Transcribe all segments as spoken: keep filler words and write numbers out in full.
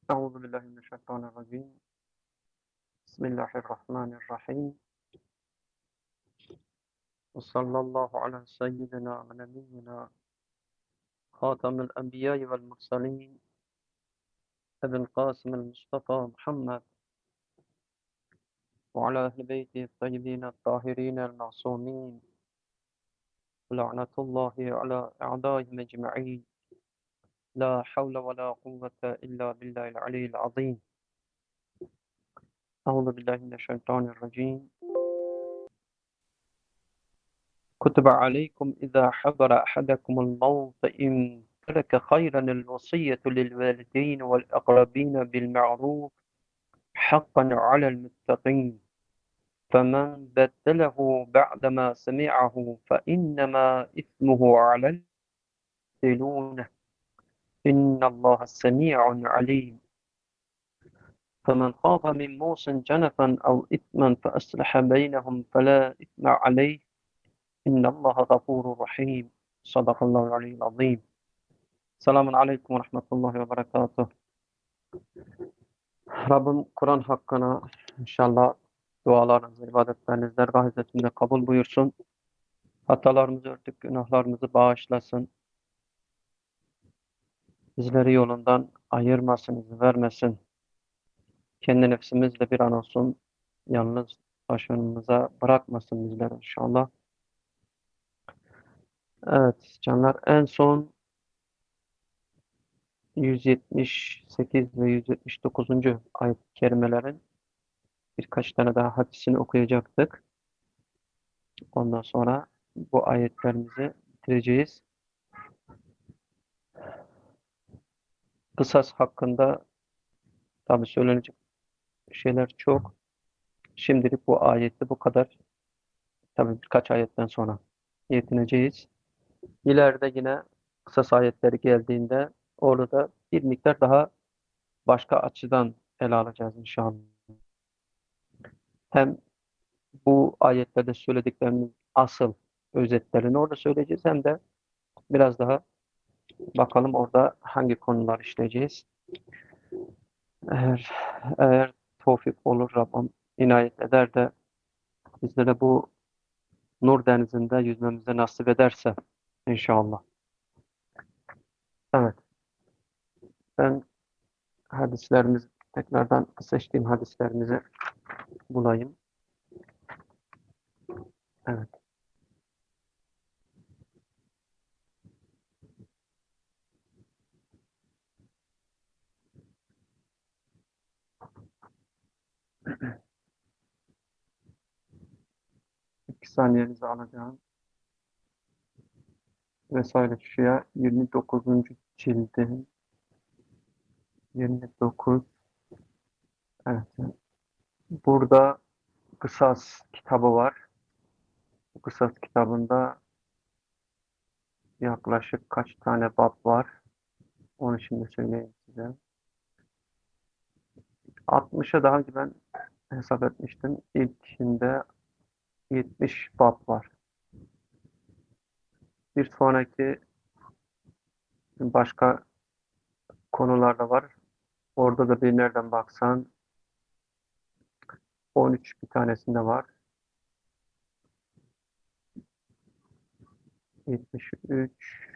أعوذ بالله من الشيطان الرجيم. بسم الله الرحمن الرحيم. وصلى الله على سيدنا ونبينا خاتم الأنبياء والمرسلين أبي القاسم المصطفى محمد وعلى أهل بيته الطيبين الطاهرين المعصومين لعنة الله على أعدائهم أجمعين. لا حول ولا قوة إلا بالله العلي العظيم. أعوذ بالله من الشيطان الرجيم. كتب عليكم إذا حضر أحدكم الموت إن ترك خيرا الوصية للوالدين والأقربين بالمعروف حقا على المتقين، فمن بدله بعدما سمعه فإنما إثمه على الذين إن الله سميع عليم. فمن خاف من موص جنفا أو إثما فأصلح بينهم فلا إثم عليه إن الله غفور رحيم. صدق الله العلي العظيم. Selamun Aleyküm ve Rahmetullahi ve Berekatuhu. Rabbim Kur'an hakkına inşallah dualarınızı, ibadetlerinizi dergah hizmetinde kabul buyursun. Hatalarımızı örtüp günahlarımızı bağışlasın. Bizleri yolundan ayırmasın, izin vermesin. Kendi nefsimizle bir an olsun yalnız başımıza bırakmasın bizleri inşallah. Evet canlar, en son yüz yetmiş sekiz ve yüz yetmiş dokuzuncu ayet-i kerimelerin birkaç tane daha hadisini okuyacaktık. Ondan sonra bu ayetlerimizi bitireceğiz. Kısas hakkında tabii söylenecek şeyler çok. Şimdilik bu ayette bu kadar. Tabii birkaç ayetten sonra yetineceğiz. İleride yine kısas ayetleri geldiğinde orada bir miktar daha başka açıdan ele alacağız inşallah. Hem bu ayetlerde söylediklerimiz asıl özetlerini orada söyleyeceğiz, hem de biraz daha bakalım orada hangi konular işleyeceğiz. Eğer, eğer tevfik olur, Rabbim inayet eder de bizlere bu nur denizinde yüzmemize nasip ederse inşallah. Evet, ben hadislerimizi tekrardan seçtiğim hadislerimizi bulayım. Evet. İki saniyenizi alacağım. Vesaire Şia yirmi dokuzuncu cildin yirmi dokuz. Evet. Burada Kısas kitabı var. Bu Kısas kitabında yaklaşık kaç tane bab var? Onu şimdi söyleyeyim size. altmışa daha önce ben hesap etmiştim. İlkinde yetmiş bab var. Bir sonraki başka konularda var. Orada da bir nereden baksan on üç bir tanesinde var. yetmiş üç,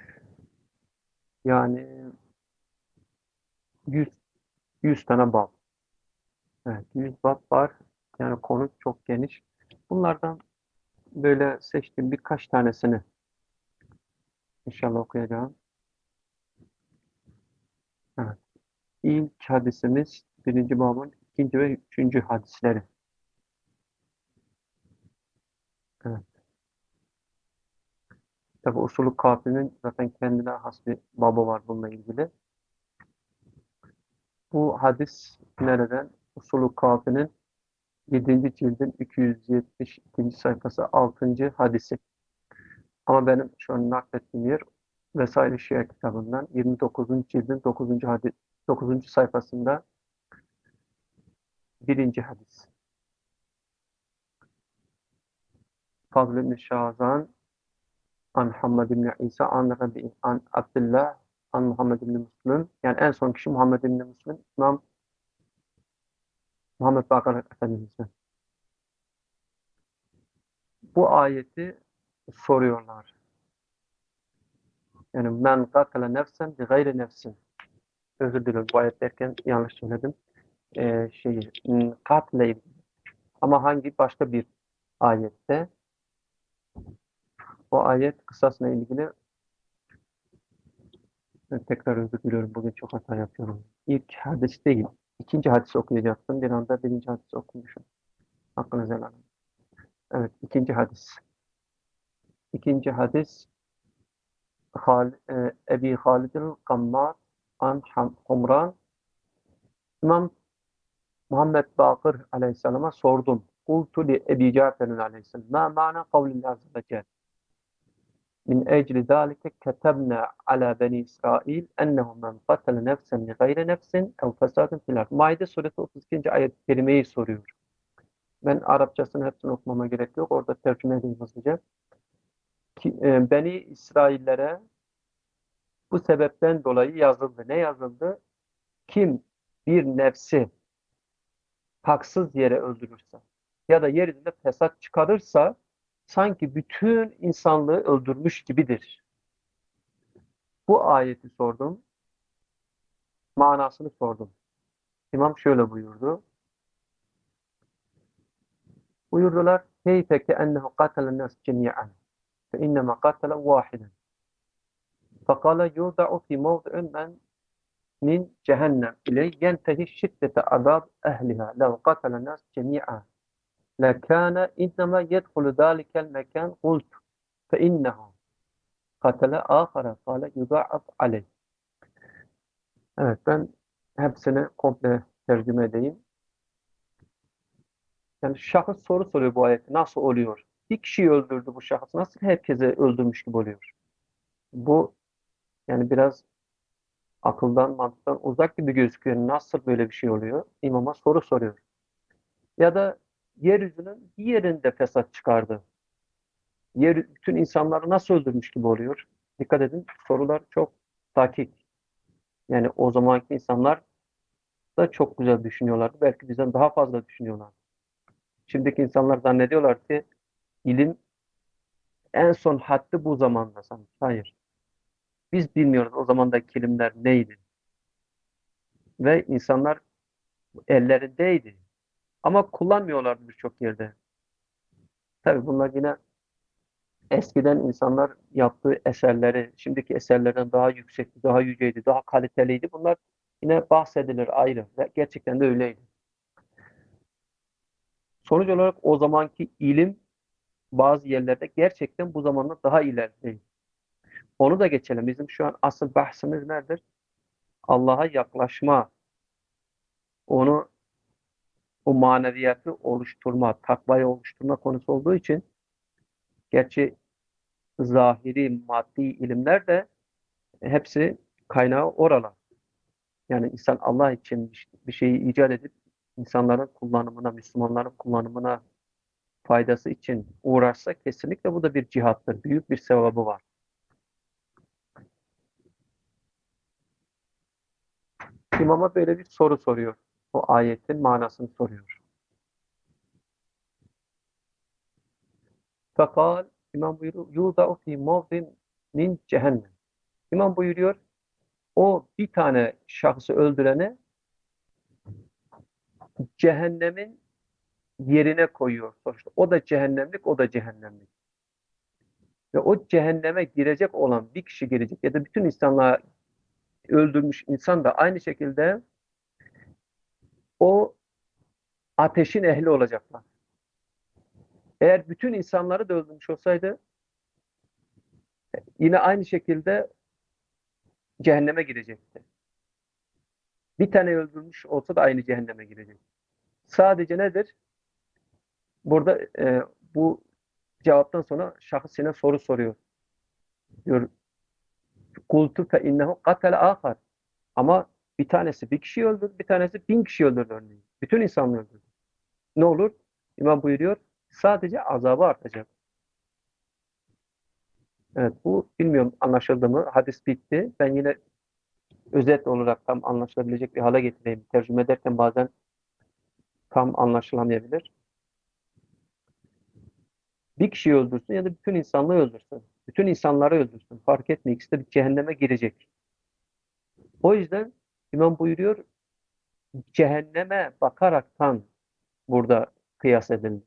yani yüz yüz tane bab. Evet, yüz bab var. Yani konu çok geniş. Bunlardan böyle seçtiğim birkaç tanesini inşallah okuyacağım. Evet. İlk hadisimiz birinci babın ikinci ve üçüncü hadisleri. Evet. Tabi usulü kafinin zaten kendine has bir babı var bununla ilgili. Bu hadis nereden? Usulü kafinin yedinci cildin iki yüz yetmiş ikinci sayfası altıncı hadisi. Ama benim şu an naklettiğim yer Vesaire Şia kitabından yirmi dokuzuncu cildin dokuzuncu hadis, dokuzuncu sayfasında birinci hadis. Fadl ibn Şazan an Muhammed ibn İsa an Rabi an Abdullah an Muhammed ibn Müslim. Yani en son kişi Muhammed ibn Müslim. İmam Muhammed Bakır Efendimiz'den. Bu ayeti soruyorlar. Yani men katale nefsen bi gayri nefsin. Özür dilerim bu ayet derken yanlış söyledim. Ee, şeyi, m, katle ilgili. Ama hangi başka bir ayette o ayet kısasla ilgili. Ben tekrar özür diliyorum. Bugün çok hata yapıyorum. İlk hadis değil. İkinci hadis okuyacaktım. Bir anda birinci hadis okumuşum. Hakkınızı helal edin. Evet, ikinci hadis. İkinci hadis Hal, e, Ebi Halid'in Kammar an Ham- Humran. İmam Muhammed Bakır Aleyhisselam'a sordum. Kultu li Ebi Cafer'in Aleyhisselam. Ma ma'na kavlillahi azze ve celle. Min ecli zâlike ketebne ala beni İsrail ennehu men katale nefsen li gayri nefsin ev fesadın fil ard. Maide suresi otuz ikinci ayet-i kerimeyi soruyor. Ben Arapçasını hepsini okumama gerek yok. Orada tercüme edeyim hızlıca. Ki, e, Beni İsraillere bu sebepten dolayı yazıldı. Ne yazıldı? Kim bir nefsi haksız yere öldürürse ya da yeryüzünde fesat çıkarırsa sanki bütün insanlığı öldürmüş gibidir. Bu ayeti sordum. Manasını sordum. İmam şöyle buyurdu. Buyurdular. Keyfe ke ennehu katelen nas cemi'an. Fe innema katele vahiden. Fekale yuda'u fi mevdi'in men min cehennem ile yentehi şiddete azab ehliha. Lev katelen nas cemi'an. Lekâne innema yedhulu zâlikel mekan kultu. Fe innehu katele âhara. Kale yuda'af aleyh. Evet, ben hepsini komple tercüme edeyim. Yani şahıs soru soruyor bu ayette. Nasıl oluyor? Bir kişiyi öldürdü bu şahıs. Nasıl herkese öldürmüş gibi oluyor? Bu yani biraz akıldan, mantıktan uzak gibi gözüküyor. Nasıl böyle bir şey oluyor? İmama soru soruyor. Ya da yeryüzünün bir yerinde fesat çıkardı. Yer, bütün insanları nasıl öldürmüş gibi oluyor? Dikkat edin, sorular çok dakik. Yani o zamanki insanlar da çok güzel düşünüyorlardı. Belki bizden daha fazla düşünüyorlar. Şimdiki insanlar zannediyorlar ki ilim en son haddi bu zamanda sanki. Hayır. Biz bilmiyoruz o zamandaki ilimler neydi. Ve insanlar ellerindeydi. Ama kullanmıyorlardı birçok yerde. Tabii bunlar yine eskiden insanlar yaptığı eserleri, şimdiki eserlerden daha yüksekti, daha yüceydi, daha kaliteliydi. Bunlar yine bahsedilir ayrı ve gerçekten de öyleydi. Sonuç olarak o zamanki ilim bazı yerlerde gerçekten bu zamanda daha ilerideydi. Onu da geçelim. Bizim şu an asıl bahsimiz nedir? Allah'a yaklaşma, onu o maneviyatı oluşturma, takvayı oluşturma konusu olduğu için gerçi zahiri, maddi ilimler de hepsi kaynağı oralar. Yani insan Allah için bir şeyi icat edip insanların kullanımına, Müslümanların kullanımına faydası için uğraşsa kesinlikle bu da bir cihattır. Büyük bir sevabı var. İmama böyle bir soru soruyor. O ayetin manasını soruyor. Fakal İmam buyuruyor yuda'u fi mavdin min cehennem. İmam buyuruyor o bir tane şahsı öldürene cehennemin yerine koyuyor sonuçta. O da cehennemlik, o da cehennemlik. Ve o cehenneme girecek olan bir kişi girecek ya da bütün insanlığa öldürmüş insan da aynı şekilde o ateşin ehli olacaklar. Eğer bütün insanları da öldürmüş olsaydı yine aynı şekilde cehenneme girecekti. Bir tane öldürmüş olsa da aynı cehenneme girecek. Sadece nedir? Burada e, bu cevaptan sonra şahıs yine soru soruyor. Diyor, kultu fe innehu katele ahar. Ama bir tanesi bir kişi öldürdü, bir tanesi bin kişi öldürdü örneğin. Bütün insanları öldürdü. Ne olur? İmam buyuruyor, sadece azabı artacak. Evet, bu bilmiyorum anlaşıldı mı? Hadis bitti. Ben yine özet olarak tam anlaşılabilecek bir hale getireyim. Tercüme ederken bazen tam anlaşılamayabilir. Bir kişiyi öldürsün ya da bütün insanlığı öldürsün. Bütün insanları öldürsün. Fark etmiyor. İkisi de bir cehenneme girecek. O yüzden İmam buyuruyor, cehenneme bakaraktan burada kıyas edildi.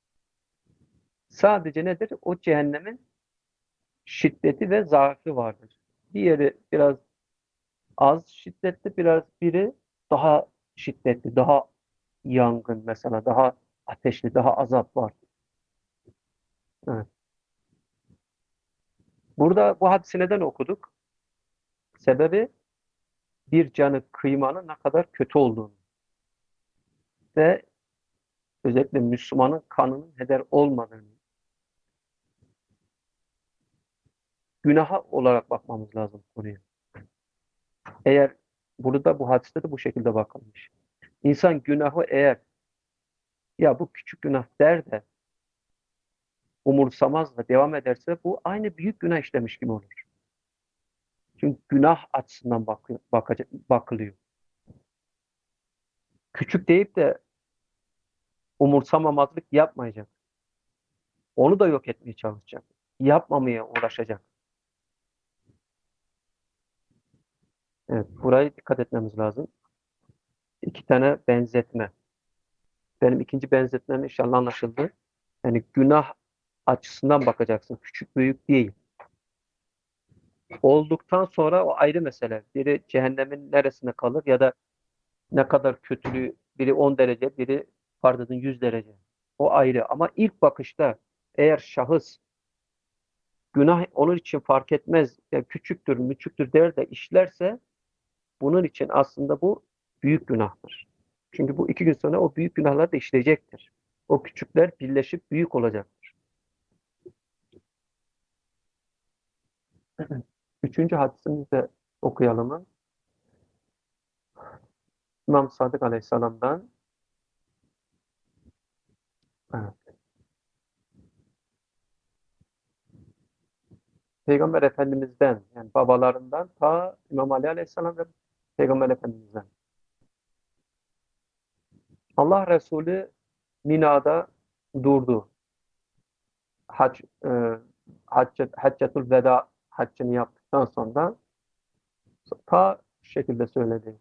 Sadece nedir? O cehennemin şiddeti ve zaafı vardır. Bir yeri biraz az şiddetli, biraz biri daha şiddetli, daha yangın mesela, daha ateşli, daha azap var. Evet. Burada bu hadisi neden okuduk? Sebebi bir canı kıymanın ne kadar kötü olduğunu ve özellikle Müslümanın kanının heder olmadığını, günaha olarak bakmamız lazım konuya. Eğer burada bu hadiste de bu şekilde bakılmış. İnsan günahı eğer ya bu küçük günah der de umursamaz da devam ederse bu aynı büyük günah işlemiş gibi olur. Çünkü günah açısından bakıyor, bakacak, bakılıyor. Küçük deyip de umursamamazlık yapmayacak. Onu da yok etmeye çalışacak. Yapmamaya uğraşacak. Evet, buraya dikkat etmemiz lazım. İki tane benzetme. Benim ikinci benzetmem inşallah anlaşıldı. Yani günah açısından bakacaksın. Küçük büyük değil. Olduktan sonra o ayrı mesele. Biri cehennemin neresinde kalır ya da ne kadar kötülüğü, biri on derece, biri pardon yüz derece. O ayrı. Ama ilk bakışta eğer şahıs günah onun için fark etmez, ya küçüktür, müçüktür der de işlerse bunun için aslında bu büyük günahtır. Çünkü bu iki gün sonra o büyük günahlar da işleyecektir. O küçükler birleşip büyük olacaktır. Üçüncü hadisimizi de okuyalım. İmam Sadık Aleyhisselam'dan, evet, Peygamber Efendimiz'den, yani babalarından ta İmam Ali Aleyhisselam ve Peygamber Efendimiz'den. Allah Resulü Mina'da durdu. Hac, e, haccet, Haccetul Veda haccını yaptıktan sonra ta şu şekilde söyledi.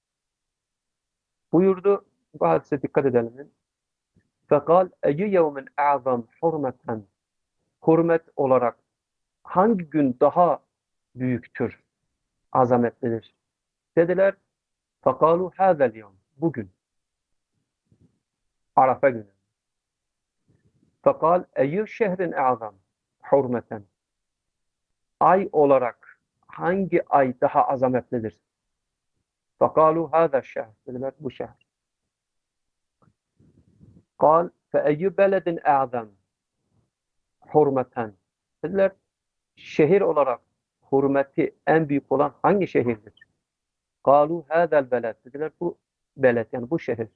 Buyurdu, bu hadise dikkat edelim. Fekal eyyü yevmin a'zam hurmeten. Hürmet olarak hangi gün daha büyüktür, azametlidir? Dediler, fekalu hazel yevm. Bugün, Arafa günü. Fekal eyyü şehrin a'zam hurmeten. Ay olarak hangi ay daha azametlidir? Fekalu hazel şehr. Dediler, bu şehir. Kal fe eyyü beledin a'zam hurmeten. Dediler, şehir olarak hürmeti en büyük olan hangi şehirdir? Kalu hadal beled. Dediler, bu beled yani bu şehir.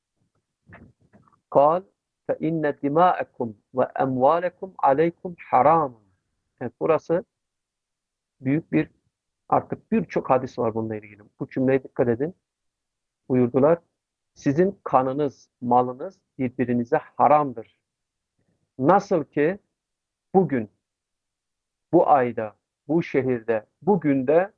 Kal fe inne dima'ekum ve emvalekum aleykum haramun. Evet, burası büyük bir, artık birçok hadis var bununla ilgili. Bu cümleye dikkat edin. Buyurdular. Sizin kanınız, malınız birbirinize haramdır. Nasıl ki bugün, bu ayda, bu şehirde, bugün de,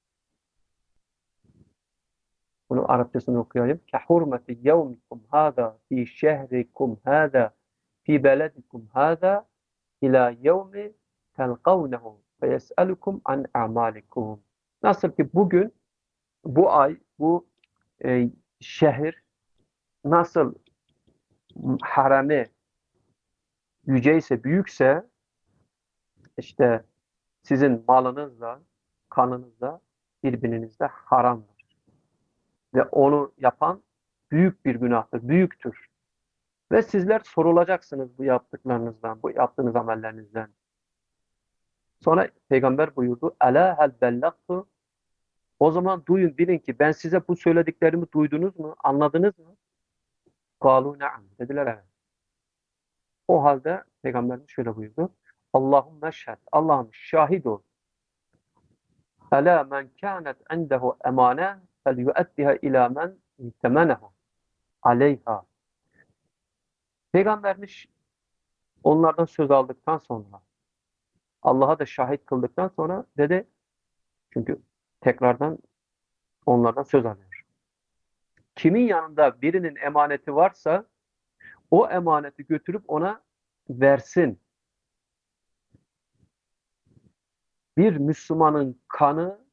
bunu Arapçasını okuyayım. Kehurmeti yevmikum hâzâ fi şehrikum hâzâ fi beledikum hâzâ ila yevmi telqavnehu ve yes'elukum an a'malikum. Nasıl ki bugün, bu ay, bu e, şehir nasıl harami yüceyse, büyükse, işte sizin malınızla, kanınızla birbirinizde haramdır. Ve onu yapan büyük bir günahtır, büyüktür. Ve sizler sorulacaksınız bu yaptıklarınızdan, bu yaptığınız amellerinizden. Sonra Peygamber buyurdu, Ela hel bellagtu. O zaman duyun, bilin ki ben size bu söylediklerimi duydunuz mu, anladınız mı? Kalu na'am. Dediler evet. O halde Peygamberimiz şöyle buyurdu. Allahümme şehad. Allah'ım şahit ol. Ela men kânet indehu emane fel yu'eddiha ila men temenehu aleyha. Peygamberimiz onlardan söz aldıktan sonra, Allah'a da şahit kıldıktan sonra dedi, çünkü tekrardan onlardan söz alıyor. Kimin yanında birinin emaneti varsa o emaneti götürüp ona versin. Bir Müslümanın kanı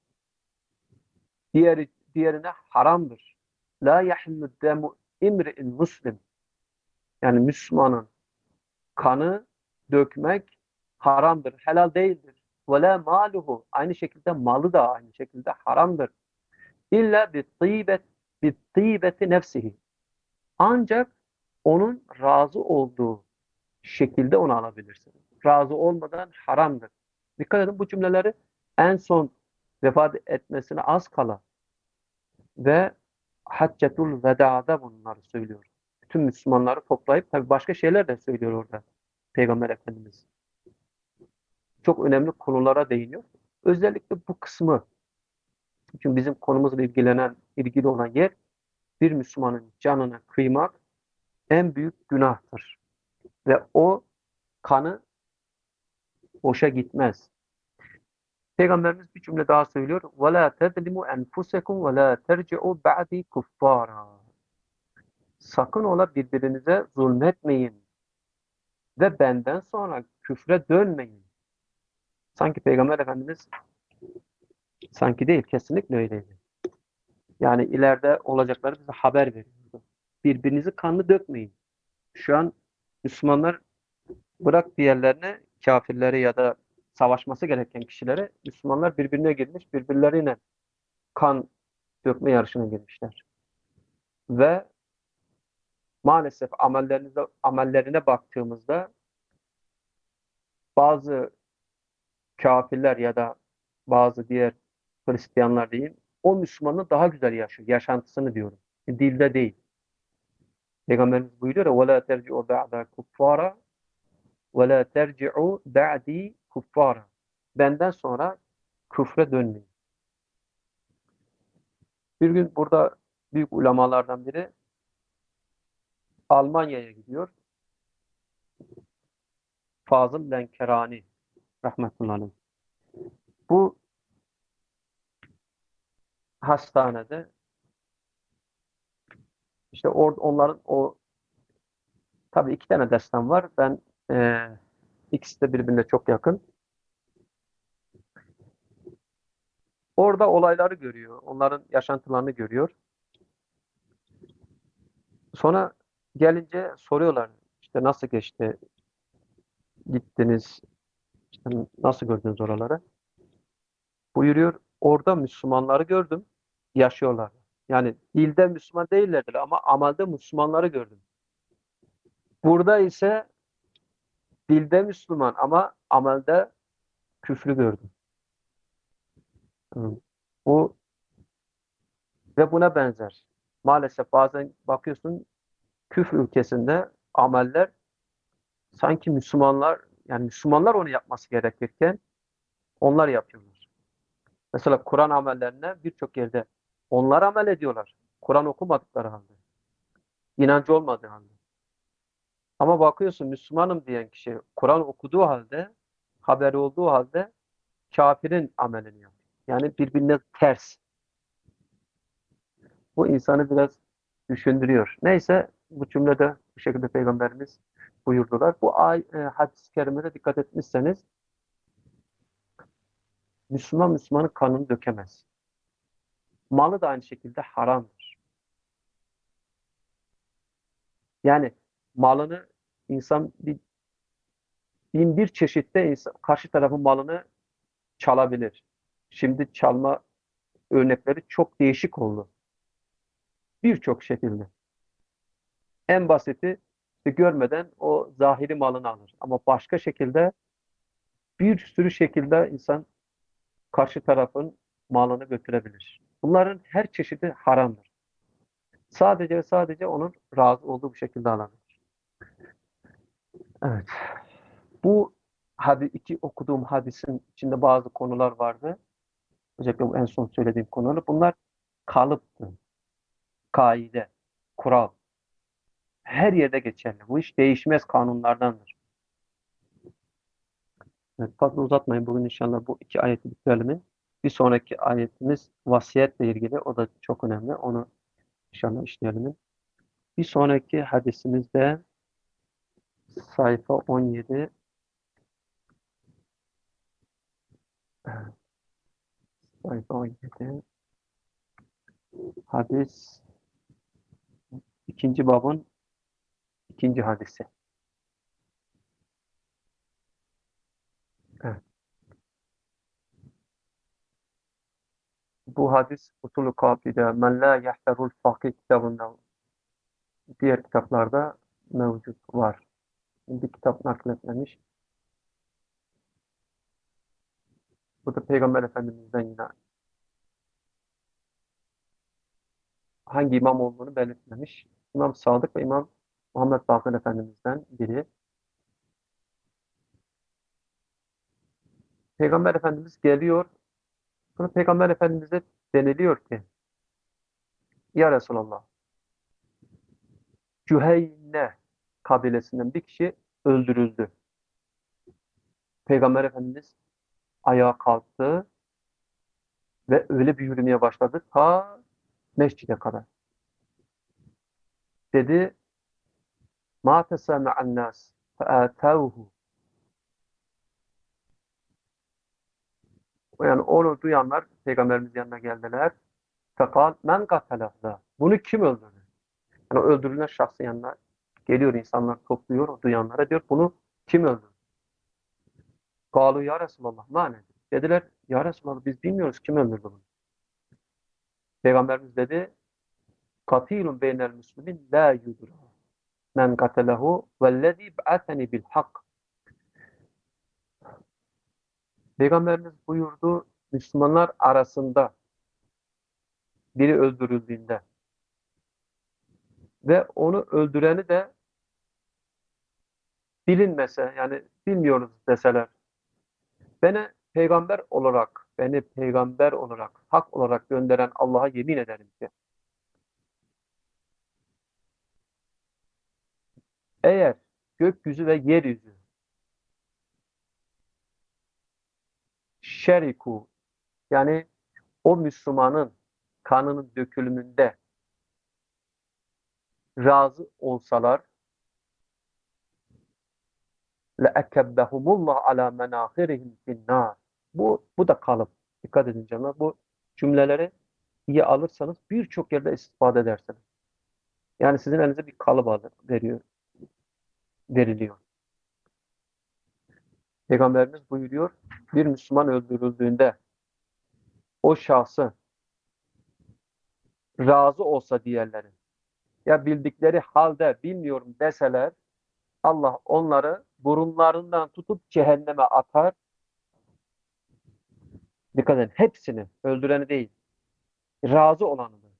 diğeri, diğerine haramdır. La yahillu demu imri'in muslim. Yani Müslümanın kanı dökmek haramdır, helal değildir. Ve la maluhu. Aynı şekilde malı da aynı şekilde haramdır. İlla bi tîbet bi tîbeti nefsihi. Ancak onun razı olduğu şekilde onu alabilirsiniz. Razı olmadan haramdır. Dikkat edin, bu cümleleri en son vefat etmesine az kala ve Haccetul Veda'da bunları söylüyor. Bütün Müslümanları toplayıp, tabi başka şeyler de söylüyor orada Peygamber Efendimiz. Çok önemli konulara değiniyor. Özellikle bu kısmı, çünkü bizim konumuzla ilgilenen, ilgili olan yer, bir Müslümanın canına kıymak en büyük günahtır. Ve o kanı boşa gitmez. Peygamberimiz bir cümle daha söylüyor. وَلَا تَظْلِمُوا أَنْفُسَكُمْ وَلَا تَرْجِعُوا بَعْدِي كُفَّارًا. Sakın ola birbirinize zulmetmeyin ve benden sonra küfre dönmeyin. Sanki Peygamber Efendimiz, sanki değil, kesinlikle öyleydi. Yani ileride olacakları bize haber veriyordu. Birbirinizi kanlı dökmeyin. Şu an Müslümanlar, bırak diğerlerine, kafirleri ya da savaşması gereken kişilere, Müslümanlar birbirine girmiş, birbirlerine kan dökme yarışına girmişler. Ve maalesef amellerine, amellerine baktığımızda bazı kafirler ya da bazı diğer Hristiyanlar diyeyim, o Müslümanı daha güzel yaşıyor. Yaşantısını diyorum. Dilde değil. Peygamberimiz buyuruyor ya وَلَا تَرْجِعُوا بَعْدَ كُفَّارًا وَلَا تَرْجِعُوا بَعْدِي كُفَّارًا. Benden sonra küfre dönmeyin. Bir gün burada büyük ulemalardan biri Almanya'ya gidiyor. Fazıl Lenkerani rahmetullahi aleyh. Bu hastanede işte or, onların o, tabii iki tane destan var. Ben e, ikisi de birbirine çok yakın. Orada olayları görüyor. Onların yaşantılarını görüyor. Sonra gelince soruyorlar, işte nasıl geçti, gittiniz, işte nasıl gördünüz oraları? Buyuruyor, orada Müslümanları gördüm, yaşıyorlar. Yani dilde Müslüman değillerdir ama amelde Müslümanları gördüm. Burada ise dilde Müslüman ama amelde küfrü gördüm. Hı. Bu ve buna benzer. Maalesef bazen bakıyorsun, küfür ülkesinde ameller sanki Müslümanlar, yani Müslümanlar onu yapması gerekirken onlar yapıyorlar. Mesela Kur'an amellerine birçok yerde onlar amel ediyorlar. Kur'an okumadıkları halde. İnancı olmadığı halde. Ama bakıyorsun Müslümanım diyen kişi Kur'an okuduğu halde, haberi olduğu halde kafirin amelini yapıyor. Yani birbirine ters. Bu insanı biraz düşündürüyor. Neyse, bu cümlede bu şekilde Peygamberimiz buyurdular. Bu ay, e, hadis-i kerimede dikkat etmişseniz, Müslüman Müslümanın kanını dökemez. Malı da aynı şekilde haramdır. Yani malını insan bir, bin bir çeşitte insan, karşı tarafın malını çalabilir. Şimdi çalma örnekleri çok değişik oldu. Birçok şekilde. En basiti, işte görmeden o zahiri malını alır. Ama başka şekilde, bir sürü şekilde insan karşı tarafın malını götürebilir. Bunların her çeşidi haramdır. Sadece ve sadece onun razı olduğu bir şekilde alınır. Evet. Bu hadi iki okuduğum hadisin içinde bazı konular vardı. Özellikle bu en son söylediğim konuları. Bunlar kalıptı, kaide, kural. Her yerde geçerli. Bu iş değişmez kanunlardandır. Evet, fazla uzatmayın. Bugün inşallah bu iki ayeti bitirelim. Bir sonraki ayetimiz vasiyetle ilgili. O da çok önemli. Onu inşallah işleyelim. Bir sonraki hadisimizde sayfa on yedi, sayfa on yedi, hadis ikinci babın ikinci hadisi. Evet. Bu hadis Usul-u Kafi'de Men la yahterul fakih kitabında, diğer kitaplarda mevcut var. Bir kitap nakletmemiş. Bu da Peygamber Efendimiz'den yine hangi imam olduğunu belirtmemiş. İmam Sadık ve İmam Muhammed Bakır Efendimiz'den biri. Peygamber Efendimiz geliyor. Sonra Peygamber Efendimiz'e deniliyor ki Ya Resulallah, Cüheyne kabilesinden bir kişi öldürüldü. Peygamber Efendimiz ayağa kalktı ve öyle bir yürümeye başladı ta mescide kadar. Dedi Ma tesami'an nas fe'atavhu. Yani onu duyanlar Peygamberimiz yanına geldiler. Fekal men katelehda. Bunu kim öldürdü? Yani öldürülen şahsın yanına geliyor, insanlar topluyor, o duyanlara diyor bunu kim öldürdü? Kalu ya Resulallah ma nedir? Dediler ya Resulallah biz bilmiyoruz kim öldürdü bunu. Peygamberimiz dedi katilun beynel müslümin la yudra. Men katelehu vellezî ba'ateni bil hak. Peygamberimiz buyurdu Müslümanlar arasında biri öldürüldüğünde ve onu öldüreni de bilinmese, yani bilmiyoruz deseler, beni peygamber olarak beni peygamber olarak hak olarak gönderen Allah'a yemin ederim ki eğer gökyüzü ve yeryüzü şeriku, yani o Müslümanın kanının dökülümünde razı olsalar le'ekebbehumullah ala menahirihim finnâr. Bu, bu da kalıp. Dikkat edin canlar. Bu cümleleri iyi alırsanız birçok yerde istifade edersiniz. Yani sizin elinize bir kalıp alır, veriyor, veriliyor. Peygamberimiz buyuruyor, bir Müslüman öldürüldüğünde o şahsı razı olsa diğerleri, ya bildikleri halde bilmiyorum deseler, Allah onları burunlarından tutup cehenneme atar. Dikkat edin, hepsini, öldüreni değil, razı olanını.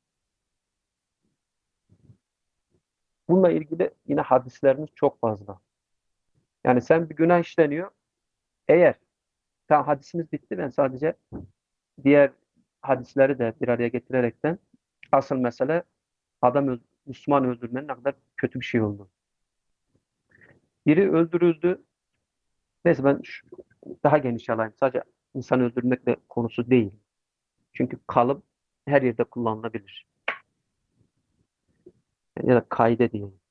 Bununla ilgili yine hadislerimiz çok fazla. Yani sen bir günah işleniyor, eğer, tam hadisimiz bitti, ben sadece diğer hadisleri de bir araya getirerekten asıl mesele adam öl- Müslüman öldürmenin ne kadar kötü bir şey oldu. Biri öldürüldü. Neyse ben şu- daha geniş alayım. Sadece insan öldürmekle konusu değil. Çünkü kalıp her yerde kullanılabilir. Ya da kaide diyelim.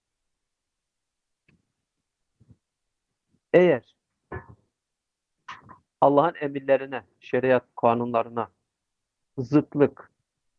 Eğer Allah'ın emirlerine, şeriat kanunlarına zıtlık,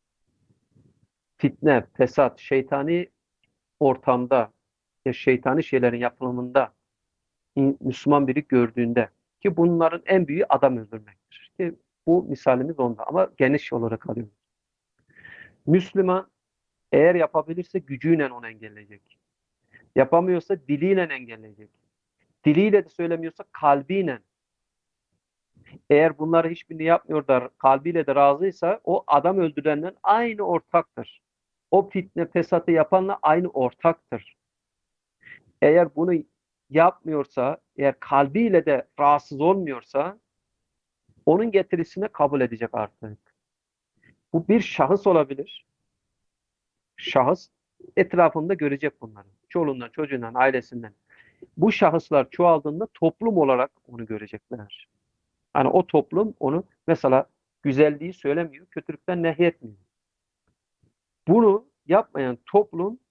fitne, fesat, şeytani ortamda ya şeytani şeylerin yapılımında in- Müslüman biri gördüğünde, ki bunların en büyüğü adam öldürmektir. Ki bu misalimiz onda ama geniş olarak alıyoruz. Müslüman eğer yapabilirse gücüyle onu engelleyecek. Yapamıyorsa diliyle engelleyecek. Diliyle de söylemiyorsa kalbiyle. Eğer bunları hiçbirini yapmıyor da kalbiyle de razıysa o adam öldürenden aynı ortaktır. O fitne fesatı yapanla aynı ortaktır. Eğer bunu yapmıyorsa, eğer kalbiyle de rahatsız olmuyorsa onun getirisine kabul edecek artık. Bu bir şahıs olabilir. Şahıs etrafında görecek bunları. Çoluğundan, çocuğundan, ailesinden. Bu şahıslar çoğaldığında toplum olarak onu görecekler. Yani o toplum onu mesela güzelliği söylemiyor, kötülükten nehyetmiyor. Bunu yapmayan toplum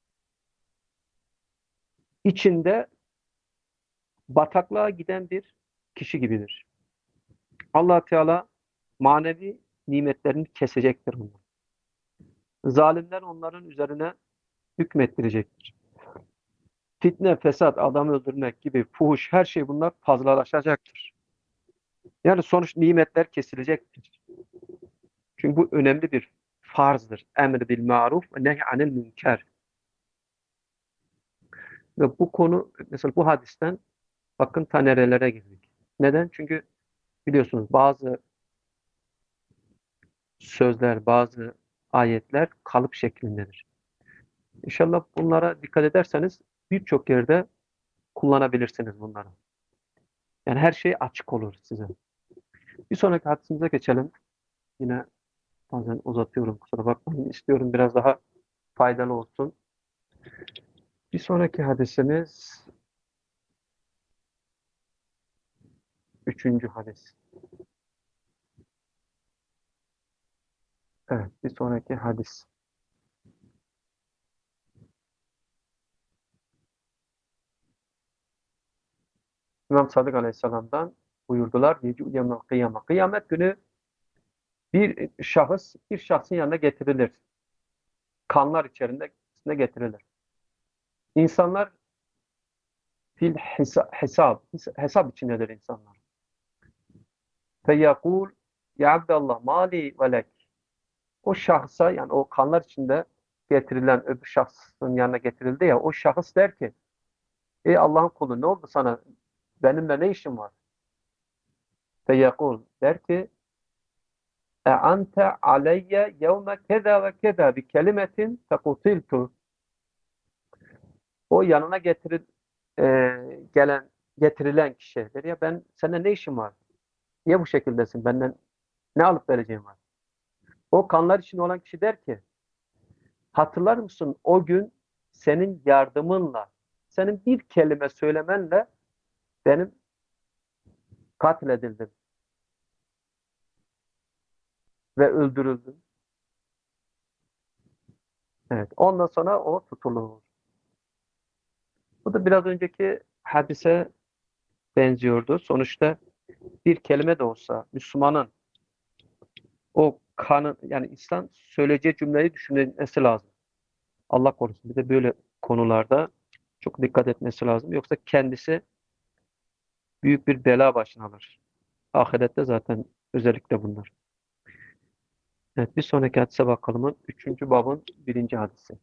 içinde bataklığa giden bir kişi gibidir. Allah Teala manevi nimetlerini kesecektir onları. Zalimler onların üzerine hükmettirecektir. Fitne, fesat, adam öldürmek gibi fuhuş her şey bunlar fazlalaşacaktır. Yani sonuç nimetler kesilecektir. Çünkü bu önemli bir farzdır. Emr bil maruf ve nehy anil münker. Ve bu konu mesela bu hadisten bakın ta nerelere girdik. Neden? Çünkü biliyorsunuz bazı sözler, bazı ayetler kalıp şeklindedir. İnşallah bunlara dikkat ederseniz birçok yerde kullanabilirsiniz bunları. Yani her şey açık olur size. Bir sonraki hadisimize geçelim. Yine bazen uzatıyorum, kusura bakmayın. İstiyorum biraz daha faydalı olsun. Bir sonraki hadisimiz üçüncü hadis. Evet, bir sonraki hadis. İmam Sadık Aleyhisselam'dan buyurdular. Yecü yevmel kıyame. Kıyamet günü bir şahıs bir şahsın yanına getirilir. Kanlar içerisinde getirilir. İnsanlar fil hesa- hesab, hesap içindedir insanlar. Feyekul ya Abdallah mali ve lek. O şahsa yani o kanlar içinde getirilen öbür şahsın yanına getirildi ya o şahıs der ki ey Allah'ın kulu ne oldu sana? Benimle ne işin var? Feyekul der ki e ante aleyye yevme keda ve keda bi kelimetin fekutiltu. O yanına getiril e, gelen getirilen kişi der ya ben seninle ne işim var? Niye bu şekildesin? Benden ne alıp vereceğim var? O kanlar içinde olan kişi der ki hatırlar mısın o gün senin yardımınla, senin bir kelime söylemenle benim katledildim ve öldürüldüm. Evet. Ondan sonra o tutulur. Bu da biraz önceki hadise benziyordu. Sonuçta bir kelime de olsa Müslümanın o kanı yani İslam söyleyeceği cümleyi düşünmesi lazım. Allah korusun. Bir de böyle konularda çok dikkat etmesi lazım. Yoksa kendisi büyük bir bela başına alır. Ahirette zaten özellikle bunlar. Evet, bir sonraki hadise bakalım. Üçüncü babın birinci hadisi.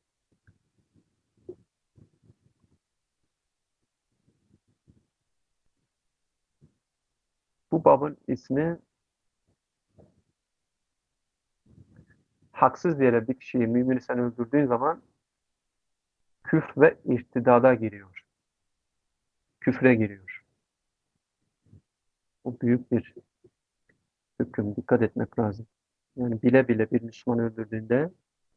Bu babın ismi haksız yere bir kişiyi mümini sen öldürdüğün zaman küfr ve irtidada giriyor. Küfre giriyor. Bu büyük bir hüküm. Dikkat etmek lazım. Yani bile bile bir Müslüman öldürdüğünde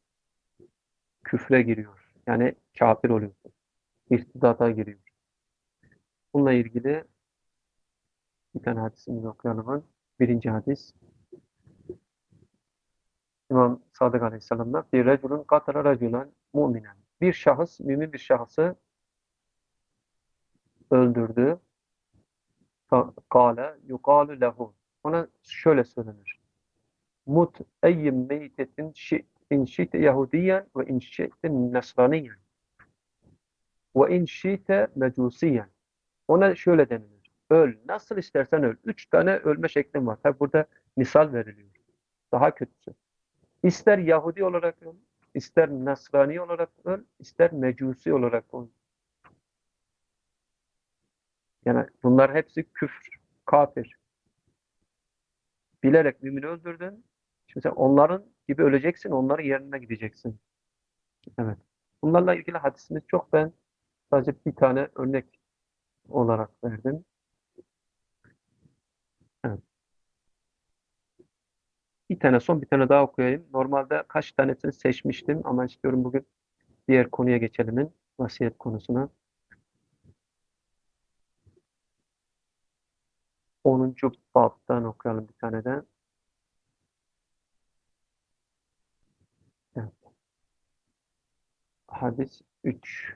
küfre giriyor. Yani kafir oluyor. İrtidada giriyor. Bununla ilgili bir tane hadisimizi okuyalım. Birinci hadis. İmam Sadık Aleyhisselam'dan bir reculun katara reculen mu'minen. Bir şahıs, mümin bir şahsı öldürdü. Kale yukalu lehu. Ona şöyle söylenir. Mut eyyim meytetin şi't. İn şi'te Yahudiyen ve in şi'te Nesraniyen ve in şi'te Mecusiyen. Ona şöyle denilir. Öl. Nasıl istersen öl. Üç tane ölme şeklim var. Tabi burada misal veriliyor. Daha kötüsü. İster Yahudi olarak öl, ister Nasrani olarak öl, ister Mecusi olarak öl. Yani bunlar hepsi küfür, kafir. Bilerek mümini öldürdün. Şimdi sen onların gibi öleceksin, onların yerine gideceksin. Evet. Bunlarla ilgili hadisimiz çok, ben sadece bir tane örnek olarak verdim. Evet. Bir tane son bir tane daha okuyayım. Normalde kaç tanesini seçmiştim ama istiyorum bugün diğer konuya geçelim. Vasiyet konusuna. onuncu babdan okuyalım bir tane de. Evet. Hadis üç.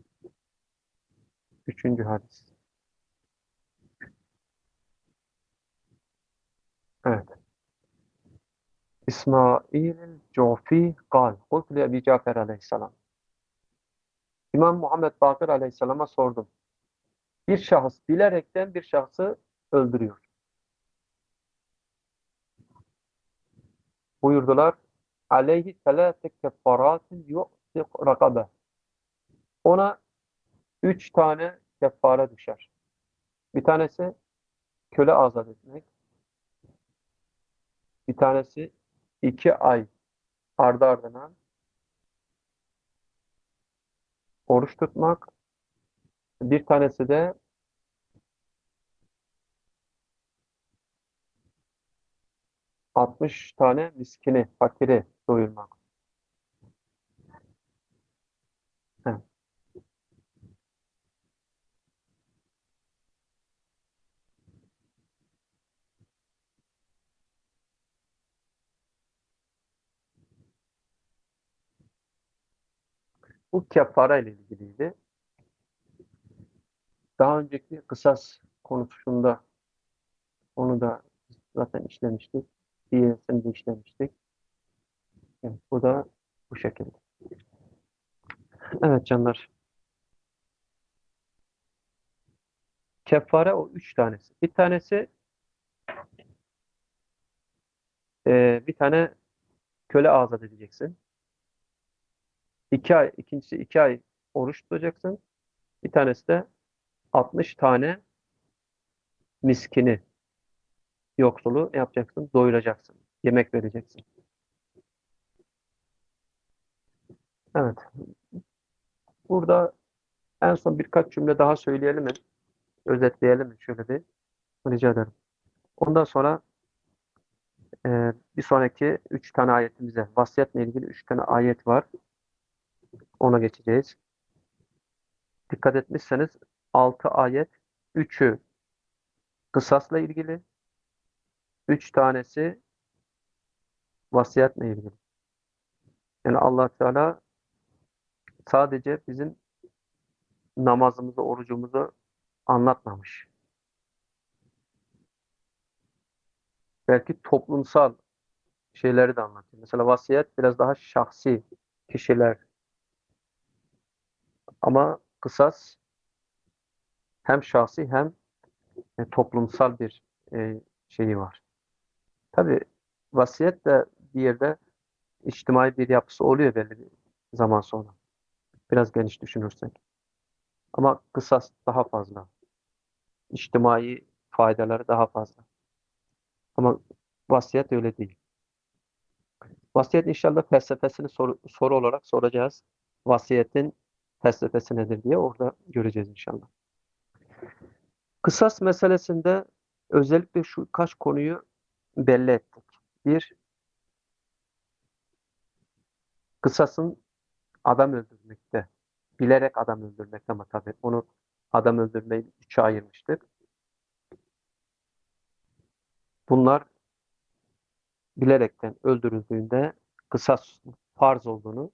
Üçüncü hadis. Evet. İsmail Cofi kal. Kultu li Ebi Cafer aleyhisselam. İmam Muhammed Bakır aleyhisselama sordum. Bir şahıs bilerekten bir şahsı öldürüyor. Buyurdular. Aleyhi selâse keffaratin yu'tik rakabe. Ona üç tane keffare düşer. Bir tanesi köle azat etmek. Bir tanesi iki ay ardı ardına oruç tutmak. Bir tanesi de altmış tane miskini, fakiri doyurmak. Evet. Bu keffare ile ilgiliydi. Daha önceki kısas konusunda onu da zaten işlemiştik. Diğerisini de işlemiştik. Evet, bu da bu şekilde. Evet canlar. Keffare o üç tanesi. Bir tanesi e, bir tane köle azat edeceksin. İki ay, ikincisi iki ay oruç tutacaksın. Bir tanesi de altmış tane miskini, yoksulu ne yapacaksın? Doyuracaksın. Yemek vereceksin. Evet. Burada en son birkaç cümle daha söyleyelim mi? Özetleyelim mi? Şöyle bir rica ederim. Ondan sonra e, bir sonraki üç tane ayetimize, vasiyetle ilgili üç tane ayet var. Ona geçeceğiz. Dikkat etmişseniz altı ayet, üçü kısasla ilgili, üç tanesi vasiyetle ilgili. Yani Allah Teala sadece bizim namazımızı, orucumuzu anlatmamış. Belki toplumsal şeyleri de anlatıyor. Mesela vasiyet biraz daha şahsi kişiler ama kısas hem şahsi hem e, toplumsal bir e, şeyi var. Tabii vasiyet de bir yerde içtimai bir yapısı oluyor belli bir zaman sonra. Biraz geniş düşünürsek. Ama kısas daha fazla. İçtimai faydaları daha fazla. Ama vasiyet öyle değil. Vasiyet inşallah felsefesini soru, soru olarak soracağız. Vasiyetin felsefesi nedir diye orada göreceğiz inşallah. Kısas meselesinde özellikle şu kaç konuyu belli ettik. Bir, kısasın adam öldürmekte. Bilerek adam öldürmekte ama tabii onu adam öldürmeyi üçe ayırmıştık. Bunlar bilerekten öldürüldüğünde kısas farz olduğunu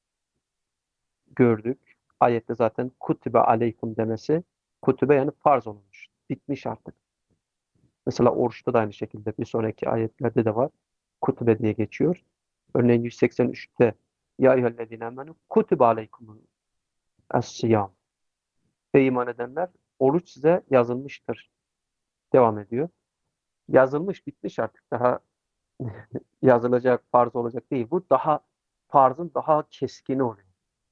gördük. Ayette zaten kutibe aleykum demesi kutibe yani farz olmuş. Bitmiş artık. Mesela oruçta da aynı şekilde bir sonraki ayetlerde de var. Kutibe diye geçiyor. Örneğin yüz seksen üçte Ya eyyühellezine amenü kutibe aleykumus siyam. Ey iman edenler oruç size yazılmıştır. Devam ediyor. Yazılmış bitmiş artık. Daha yazılacak, farz olacak değil. Bu daha farzın daha keskini oluyor.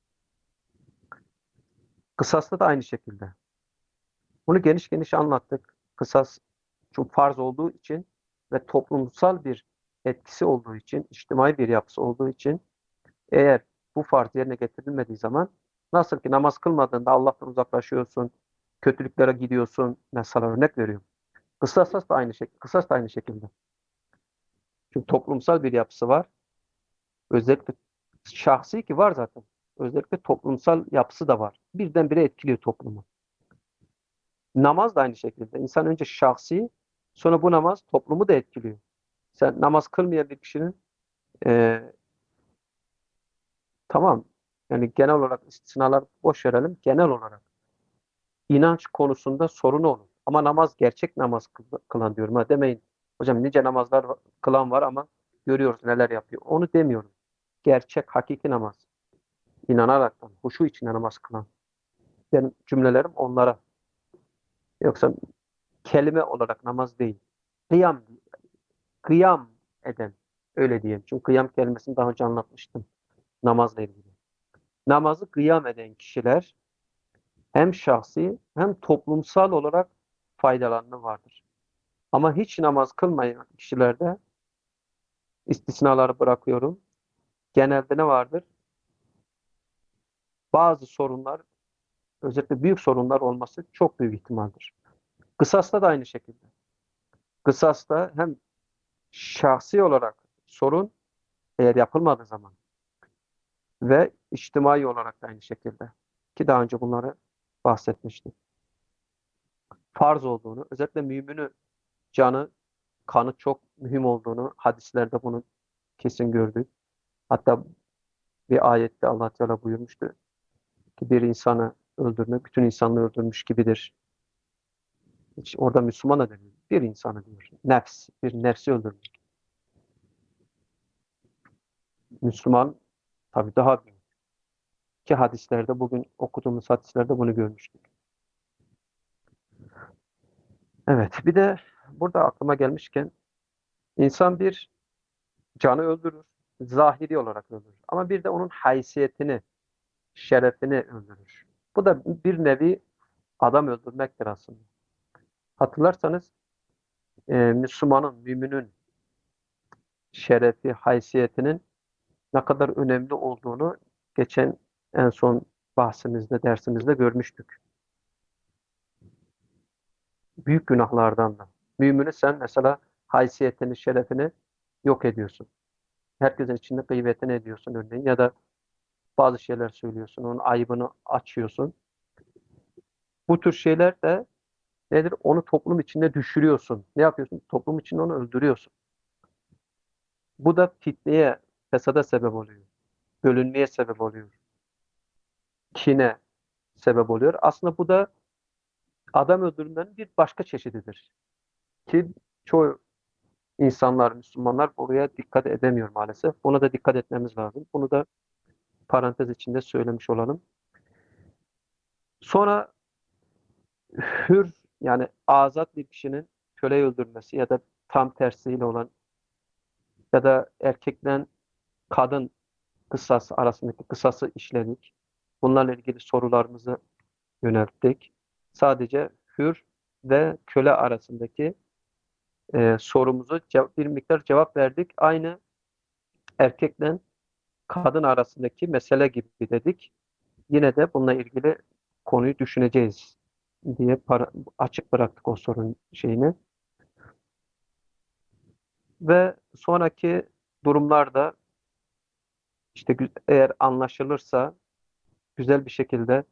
Kısasta da aynı şekilde. Bunu geniş geniş anlattık. Kısas çok farz olduğu için ve toplumsal bir etkisi olduğu için, içtimai bir yapısı olduğu için eğer bu farz yerine getirilmediği zaman nasıl ki namaz kılmadığında Allah'tan uzaklaşıyorsun, kötülüklere gidiyorsun. Mesela örnek veriyorum. Kısas da aynı şekilde. Kısas da aynı şekilde. Çünkü toplumsal bir yapısı var. Özellikle şahsi ki var zaten. Özellikle toplumsal yapısı da var. Birdenbire etkiliyor toplumu. Namaz da aynı şekilde. İnsan önce şahsi, sonra bu namaz toplumu da etkiliyor. Sen namaz kılmayan bir kişinin e, tamam yani genel olarak istisnalar boş verelim. Genel olarak inanç konusunda sorunu olur. Ama namaz gerçek namaz kıl- kılan diyorum. Ha demeyin. Hocam nice namazlar var- kılan var ama görüyoruz neler yapıyor. Onu demiyorum. Gerçek, hakiki namaz. İnanaraktan, huşu içinde namaz kılan. Benim cümlelerim onlara. Yoksa kelime olarak namaz değil. Kıyam, kıyam eden. Öyle diyeyim. Çünkü kıyam kelimesini daha önce anlatmıştım namazla ilgili. Namazı kıyam eden kişiler hem şahsi hem toplumsal olarak faydalanma vardır. Ama hiç namaz kılmayan kişilerde istisnaları bırakıyorum. Genelde ne vardır? Bazı sorunlar, özellikle büyük sorunlar olması çok büyük ihtimaldir. Kısasta da aynı şekilde. Kısasta hem şahsi olarak sorun eğer yapılmadığı zaman ve içtimai olarak da aynı şekilde. Ki daha önce bunları bahsetmiştim. Farz olduğunu, özellikle müminin canı, kanı çok mühim olduğunu hadislerde bunu kesin gördük. Hatta bir ayette Allah Teala buyurmuştu ki bir insanı öldürmek bütün insanlığı öldürmüş gibidir. Hiç orada Müslüman da demiyor. Bir insanı diyor. Nefs, bir nefsi öldürmek. Müslüman tabii daha büyük. Ki hadislerde bugün okuduğumuz hadislerde bunu görmüştük. Evet, bir de burada aklıma gelmişken insan bir canı öldürür. Zahiri olarak öldürür. Ama bir de onun haysiyetini, şerefini öldürür. Bu da bir nevi adam öldürmektir aslında. Hatırlarsanız e, Müslümanın, müminin şerefi, haysiyetinin ne kadar önemli olduğunu geçen en son bahsimizde, dersimizde görmüştük. Büyük günahlardan da. Mümini sen mesela haysiyetini, şerefini yok ediyorsun. Herkesin içinde gıybetini ediyorsun örneğin ya da bazı şeyler söylüyorsun, onun ayıbını açıyorsun. Bu tür şeyler de nedir? Onu toplum içinde düşürüyorsun. Ne yapıyorsun? Toplum içinde onu öldürüyorsun. Bu da fitneye, fesada sebep oluyor. Bölünmeye sebep oluyor. Kine sebep oluyor. Aslında bu da adam öldürmenin bir başka çeşididir. Ki çoğu insanlar, Müslümanlar buraya dikkat edemiyor maalesef. Buna da dikkat etmemiz lazım. Bunu da parantez içinde söylemiş olalım. Sonra hür yani azat bir kişinin köle öldürmesi ya da tam tersiyle olan ya da erkekten kadın kısası arasındaki kısası işledik. Bunlarla ilgili sorularımızı yönelttik. Sadece hür ve köle arasındaki e, sorumuzu cev- bir miktar cevap verdik. Aynı erkekle kadın arasındaki mesele gibi dedik. Yine de bununla ilgili konuyu düşüneceğiz diye para- açık bıraktık o sorun şeyini. Ve sonraki durumlarda işte gü- eğer anlaşılırsa güzel bir şekilde